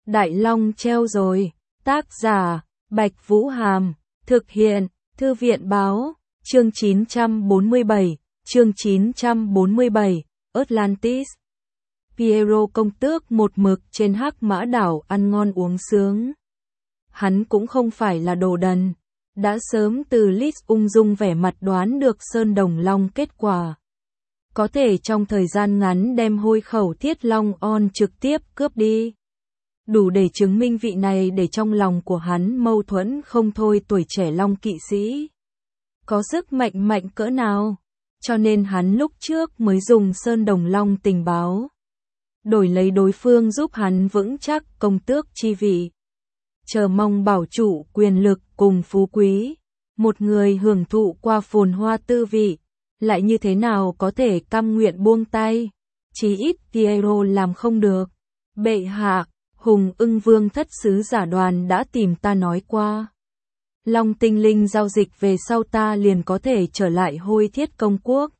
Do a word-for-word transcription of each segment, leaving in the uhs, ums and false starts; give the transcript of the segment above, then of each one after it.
Đại Long treo rồi. Tác giả, Bạch Vũ Hàm. Thực hiện, Thư viện Báo. Chương chín trăm bốn mươi bảy. Chương chín trăm bốn mươi bảy. Atlantis. Piero công tước một mực trên hắc mã đảo ăn ngon uống sướng. Hắn cũng không phải là đồ đần. Đã sớm từ Lis ung dung vẻ mặt đoán được Sơn Đồng Long kết quả. Có thể trong thời gian ngắn đem hôi khẩu Thiết Long On trực tiếp cướp đi. Đủ để chứng minh vị này để trong lòng của hắn mâu thuẫn không thôi tuổi trẻ Long kỵ sĩ. Có sức mạnh mạnh cỡ nào, cho nên hắn lúc trước mới dùng Sơn Đồng Long tình báo. Đổi lấy đối phương giúp hắn vững chắc công tước chi vị. Chờ mong bảo trụ quyền lực cùng phú quý. Một người hưởng thụ qua phồn hoa tư vị, lại như thế nào có thể cam nguyện buông tay. Chí ít Piero làm không được. Bệ hạ, Hùng Ưng Vương thất sứ giả đoàn đã tìm ta nói qua. Long tinh linh giao dịch về sau ta liền có thể trở lại Hôi Thiết Công Quốc.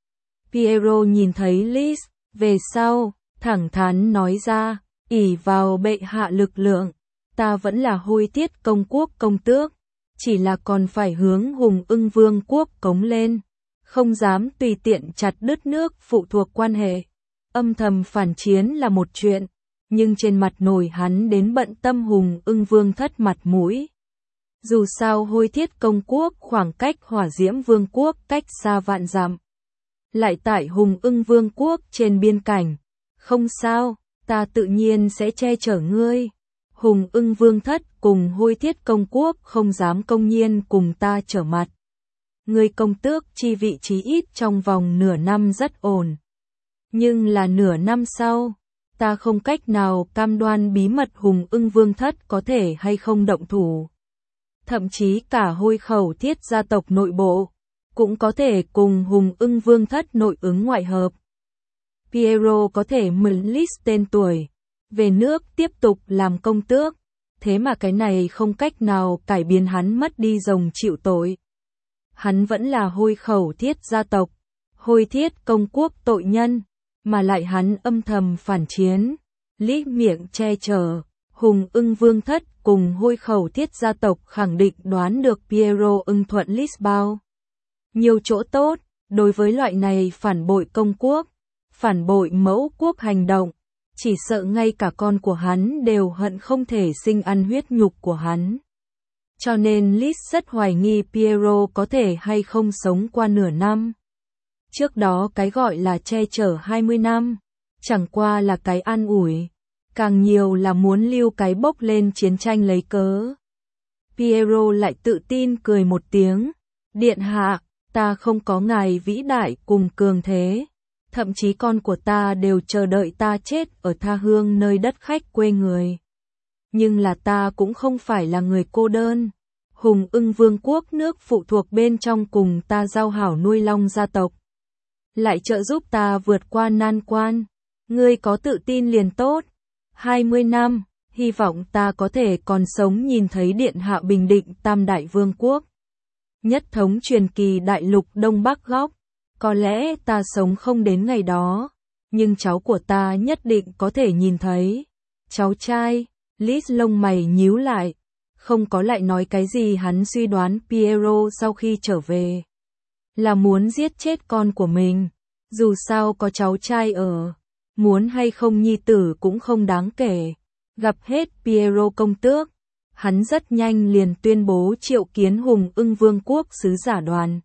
Piero nhìn thấy Lis, về sau, thẳng thắn nói ra, ỷ vào bệ hạ lực lượng, ta vẫn là Hôi Thiết Công Quốc công tước, chỉ là còn phải hướng Hùng Ưng Vương quốc cống lên, không dám tùy tiện chặt đứt nước phụ thuộc quan hệ. Âm thầm phản chiến là một chuyện, nhưng trên mặt nổi hắn đến bận tâm Hùng Ưng Vương thất mặt mũi. Dù sao Hôi Thiết Công Quốc khoảng cách Hỏa Diễm Vương quốc cách xa vạn dặm. Lại tại Hùng Ưng Vương quốc trên biên cảnh. Không sao, ta tự nhiên sẽ che chở ngươi. Hùng Ưng Vương thất cùng Hôi Thiết Công Quốc không dám công nhiên cùng ta trở mặt. Ngươi công tước chi vị trí ít trong vòng nửa năm rất ổn. Nhưng là nửa năm sau, ta không cách nào cam đoan bí mật Hùng Ưng Vương thất có thể hay không động thủ. Thậm chí cả Hôi khẩu Thiết gia tộc nội bộ, cũng có thể cùng Hùng Ưng Vương thất nội ứng ngoại hợp. Piero có thể mượn Lis tên tuổi, về nước tiếp tục làm công tước, thế mà cái này không cách nào cải biến hắn mất đi rồng chịu tội. Hắn vẫn là Hôi khẩu Thiết gia tộc, Hôi Thiết Công Quốc tội nhân, mà lại hắn âm thầm phản chiến, lít miệng che chở. Hùng Ưng Vương thất cùng Hôi khẩu Thiết gia tộc khẳng định đoán được Piero ưng thuận Lis bao nhiều chỗ tốt. Đối với loại này phản bội công quốc, phản bội mẫu quốc hành động, chỉ sợ ngay cả con của hắn đều hận không thể sinh ăn huyết nhục của hắn. Cho nên Lis rất hoài nghi Piero có thể hay không sống qua nửa năm. Trước đó cái gọi là che chở hai mươi năm, chẳng qua là cái an ủi, càng nhiều là muốn lưu cái bốc lên chiến tranh lấy cớ. Piero lại tự tin cười một tiếng, điện hạ, ta không có ngài vĩ đại cùng cường thế, thậm chí con của ta đều chờ đợi ta chết ở tha hương nơi đất khách quê người. Nhưng là ta cũng không phải là người cô đơn. Hùng Ưng Vương quốc nước phụ thuộc bên trong cùng ta giao hảo nuôi long gia tộc, lại trợ giúp ta vượt qua nan quan. Ngươi có tự tin liền tốt. hai mươi năm, hy vọng ta có thể còn sống nhìn thấy điện hạ bình định Tam Đại Vương quốc. Nhất thống truyền kỳ đại lục Đông Bắc góc. Có lẽ ta sống không đến ngày đó, nhưng cháu của ta nhất định có thể nhìn thấy. Cháu trai, Lis lông mày nhíu lại, không có lại nói cái gì. Hắn suy đoán Piero sau khi trở về là muốn giết chết con của mình. Dù sao có cháu trai ở, muốn hay không nhi tử cũng không đáng kể. Gặp hết Piero công tước, hắn rất nhanh liền tuyên bố triệu kiến Hùng Ưng Vương quốc sứ giả đoàn.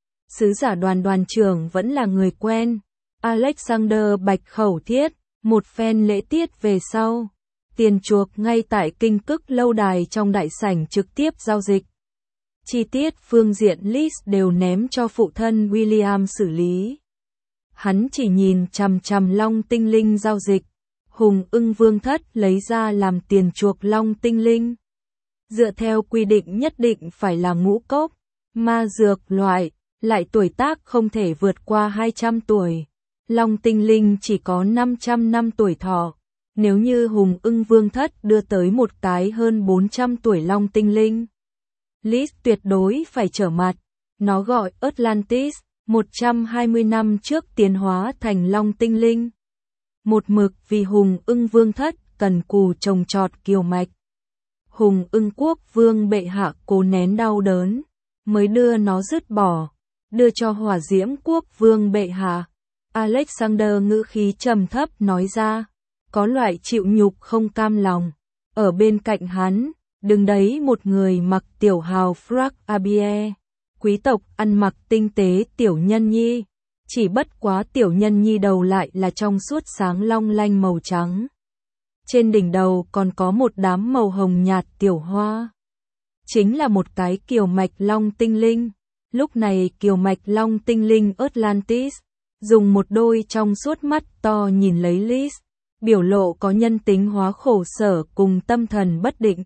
Sứ giả đoàn đoàn trưởng vẫn là người quen, Alexander Bạch Khẩu Thiết. Một phen lễ tiết về sau, tiền chuộc ngay tại Kinh Cức lâu đài trong đại sảnh trực tiếp giao dịch. Chi tiết phương diện Lis đều ném cho phụ thân William xử lý. Hắn chỉ nhìn chằm chằm long tinh linh giao dịch. Hùng Ưng Vương thất lấy ra làm tiền chuộc long tinh linh. Dựa theo quy định nhất định phải là ngũ cốc, ma dược loại, lại tuổi tác không thể vượt qua hai trăm tuổi. Long tinh linh chỉ có năm trăm năm tuổi thọ. Nếu như Hùng Ưng Vương thất đưa tới một cái hơn bốn trăm tuổi long tinh linh, Lis tuyệt đối phải trở mặt. Nó gọi Atlantis, một trăm hai mươi năm trước tiến hóa thành long tinh linh. Một mực vì Hùng Ưng Vương thất cần cù trồng trọt kiều mạch. Hùng Ưng Quốc Vương bệ hạ cố nén đau đớn, mới đưa nó dứt bỏ, đưa cho Hỏa Diễm Quốc Vương bệ hạ. Alexander ngữ khí trầm thấp nói ra, có loại chịu nhục không cam lòng. Ở bên cạnh hắn, đứng đấy một người mặc tiểu hào frock abie, quý tộc ăn mặc tinh tế tiểu nhân nhi, chỉ bất quá tiểu nhân nhi đầu lại là trong suốt sáng long lanh màu trắng. Trên đỉnh đầu còn có một đám màu hồng nhạt tiểu hoa. Chính là một cái kiều mạch long tinh linh. Lúc này kiều mạch long tinh linh Atlantis, dùng một đôi trong suốt mắt to nhìn lấy Liz, biểu lộ có nhân tính hóa khổ sở cùng tâm thần bất định.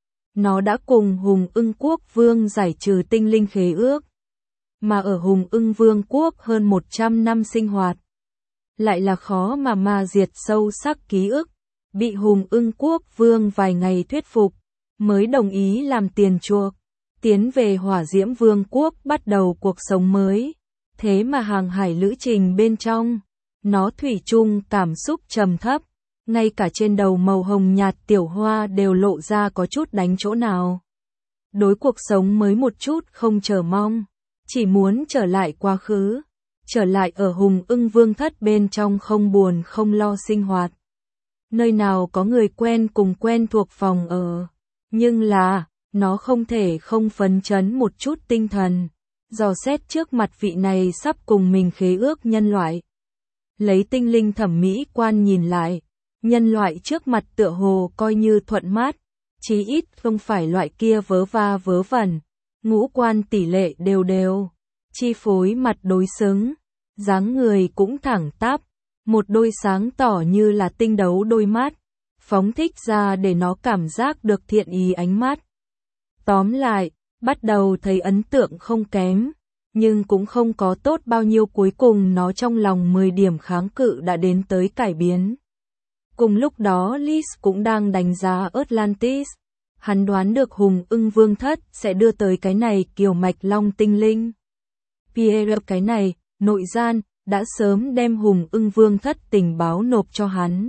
Nó đã cùng Hùng Ưng Quốc Vương giải trừ tinh linh khế ước, mà ở Hùng Ưng Vương Quốc hơn một trăm năm sinh hoạt, lại là khó mà ma diệt sâu sắc ký ức, bị Hùng Ưng Quốc Vương vài ngày thuyết phục, mới đồng ý làm tiền chuộc, tiến về Hỏa Diễm Vương Quốc bắt đầu cuộc sống mới. Thế mà hàng hải lữ trình bên trong, nó thủy chung cảm xúc trầm thấp, ngay cả trên đầu màu hồng nhạt tiểu hoa đều lộ ra có chút đánh chỗ nào. Đối cuộc sống mới một chút không chờ mong, chỉ muốn trở lại quá khứ, trở lại ở Hùng Ưng Vương thất bên trong không buồn không lo sinh hoạt. Nơi nào có người quen cùng quen thuộc phòng ở, nhưng là, nó không thể không phấn chấn một chút tinh thần, dò xét trước mặt vị này sắp cùng mình khế ước nhân loại. Lấy tinh linh thẩm mỹ quan nhìn lại, nhân loại trước mặt tựa hồ coi như thuận mát, chí ít không phải loại kia vớ va vớ vẩn, ngũ quan tỷ lệ đều đều, chi phối mặt đối xứng, dáng người cũng thẳng tắp, một đôi sáng tỏ như là tinh đấu đôi mắt, phóng thích ra để nó cảm giác được thiện ý ánh mắt. Tóm lại, bắt đầu thấy ấn tượng không kém, nhưng cũng không có tốt bao nhiêu, cuối cùng nó trong lòng mười điểm kháng cự đã đến tới cải biến. Cùng lúc đó Liz cũng đang đánh giá Atlantis, hắn đoán được Hùng Ưng Vương thất sẽ đưa tới cái này kiều mạch long tinh linh. Pierre cái này, nội gian, đã sớm đem Hùng Ưng Vương thất tình báo nộp cho hắn.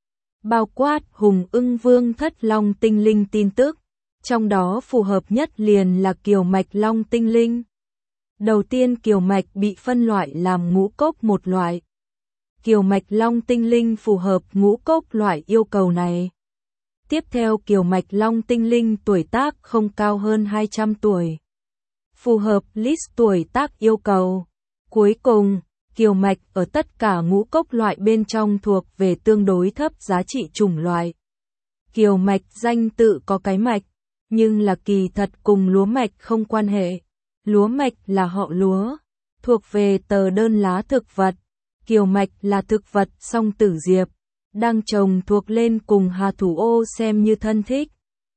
Bao quát Hùng Ưng Vương thất long tinh linh tin tức, trong đó phù hợp nhất liền là kiều mạch long tinh linh. Đầu tiên kiều mạch bị phân loại làm ngũ cốc một loại. Kiều mạch long tinh linh phù hợp ngũ cốc loại yêu cầu này. Tiếp theo kiều mạch long tinh linh tuổi tác không cao hơn hai trăm tuổi. Phù hợp list tuổi tác yêu cầu. Cuối cùng, kiều mạch ở tất cả ngũ cốc loại bên trong thuộc về tương đối thấp giá trị chủng loại. Kiều mạch danh tự có cái mạch, nhưng là kỳ thật cùng lúa mạch không quan hệ. Lúa mạch là họ lúa, thuộc về tờ đơn lá thực vật. Kiều mạch là thực vật song tử diệp, đang trồng thuộc lên cùng hà thủ ô xem như thân thích.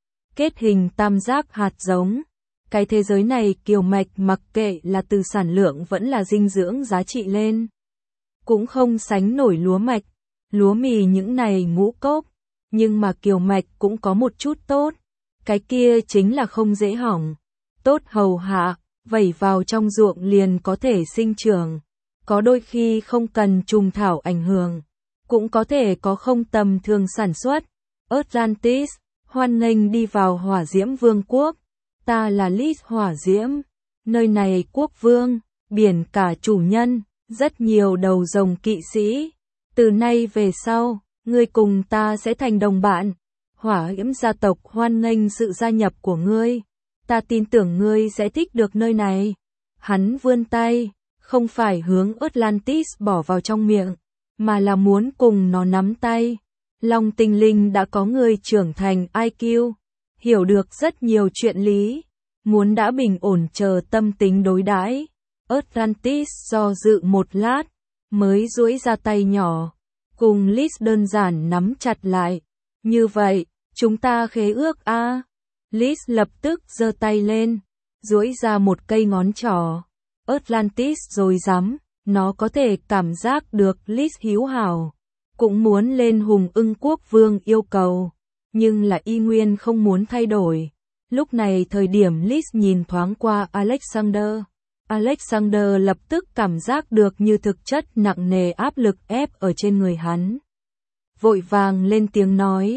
Kết hình tam giác hạt giống. Cái thế giới này kiều mạch mặc kệ là từ sản lượng vẫn là dinh dưỡng giá trị lên, cũng không sánh nổi lúa mạch, lúa mì những này ngũ cốc. Nhưng mà kiều mạch cũng có một chút tốt, cái kia chính là không dễ hỏng, tốt hầu hạ, vẩy vào trong ruộng liền có thể sinh trưởng. Có đôi khi không cần trùng thảo ảnh hưởng, cũng có thể có không tầm thường sản xuất. Atlantis, hoan nghênh đi vào Hỏa Diễm Vương quốc. Ta là Liz Hỏa Diễm, nơi này quốc vương, biển cả chủ nhân, rất nhiều đầu rồng kỵ sĩ. Từ nay về sau, ngươi cùng ta sẽ thành đồng bạn. Hỏa Diễm gia tộc hoan nghênh sự gia nhập của ngươi. Ta tin tưởng ngươi sẽ thích được nơi này. Hắn vươn tay, không phải hướng Atlantis bỏ vào trong miệng, mà là muốn cùng nó nắm tay. Long tinh linh đã có người trưởng thành i kiu, hiểu được rất nhiều chuyện lý, muốn đã bình ổn chờ tâm tính đối đãi. Atlantis do dự một lát, mới duỗi ra tay nhỏ, cùng Liz đơn giản nắm chặt lại. Như vậy, chúng ta khế ước a. À? Liz lập tức giơ tay lên, duỗi ra một cây ngón trỏ. Atlantis rồi dám, nó có thể cảm giác được Liz hiếu hảo, cũng muốn lên Hùng Ưng Quốc Vương yêu cầu, nhưng là y nguyên không muốn thay đổi. Lúc này thời điểm Liz nhìn thoáng qua Alexander, Alexander lập tức cảm giác được như thực chất nặng nề áp lực ép ở trên người hắn. Vội vàng lên tiếng nói,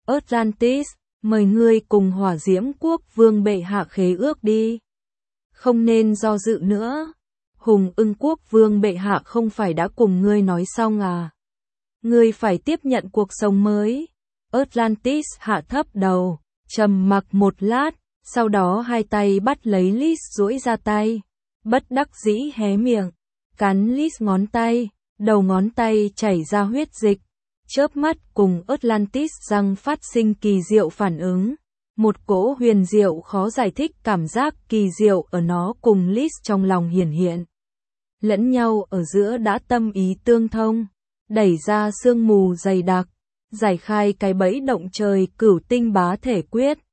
Atlantis, mời ngươi cùng Hỏa Diễm Quốc Vương bệ hạ khế ước đi. Không nên do dự nữa. Hùng Ưng Quốc Vương bệ hạ không phải đã cùng ngươi nói xong à? Ngươi phải tiếp nhận cuộc sống mới. Atlantis hạ thấp đầu, trầm mặc một lát, sau đó hai tay bắt lấy Lys duỗi ra tay. Bất đắc dĩ hé miệng, cắn Lys ngón tay, đầu ngón tay chảy ra huyết dịch. Chớp mắt cùng Atlantis răng phát sinh kỳ diệu phản ứng. Một cỗ huyền diệu khó giải thích cảm giác kỳ diệu ở nó cùng Lys trong lòng hiển hiện. Lẫn nhau ở giữa đã tâm ý tương thông, đẩy ra sương mù dày đặc, giải khai cái bẫy động trời cửu tinh bá thể quyết.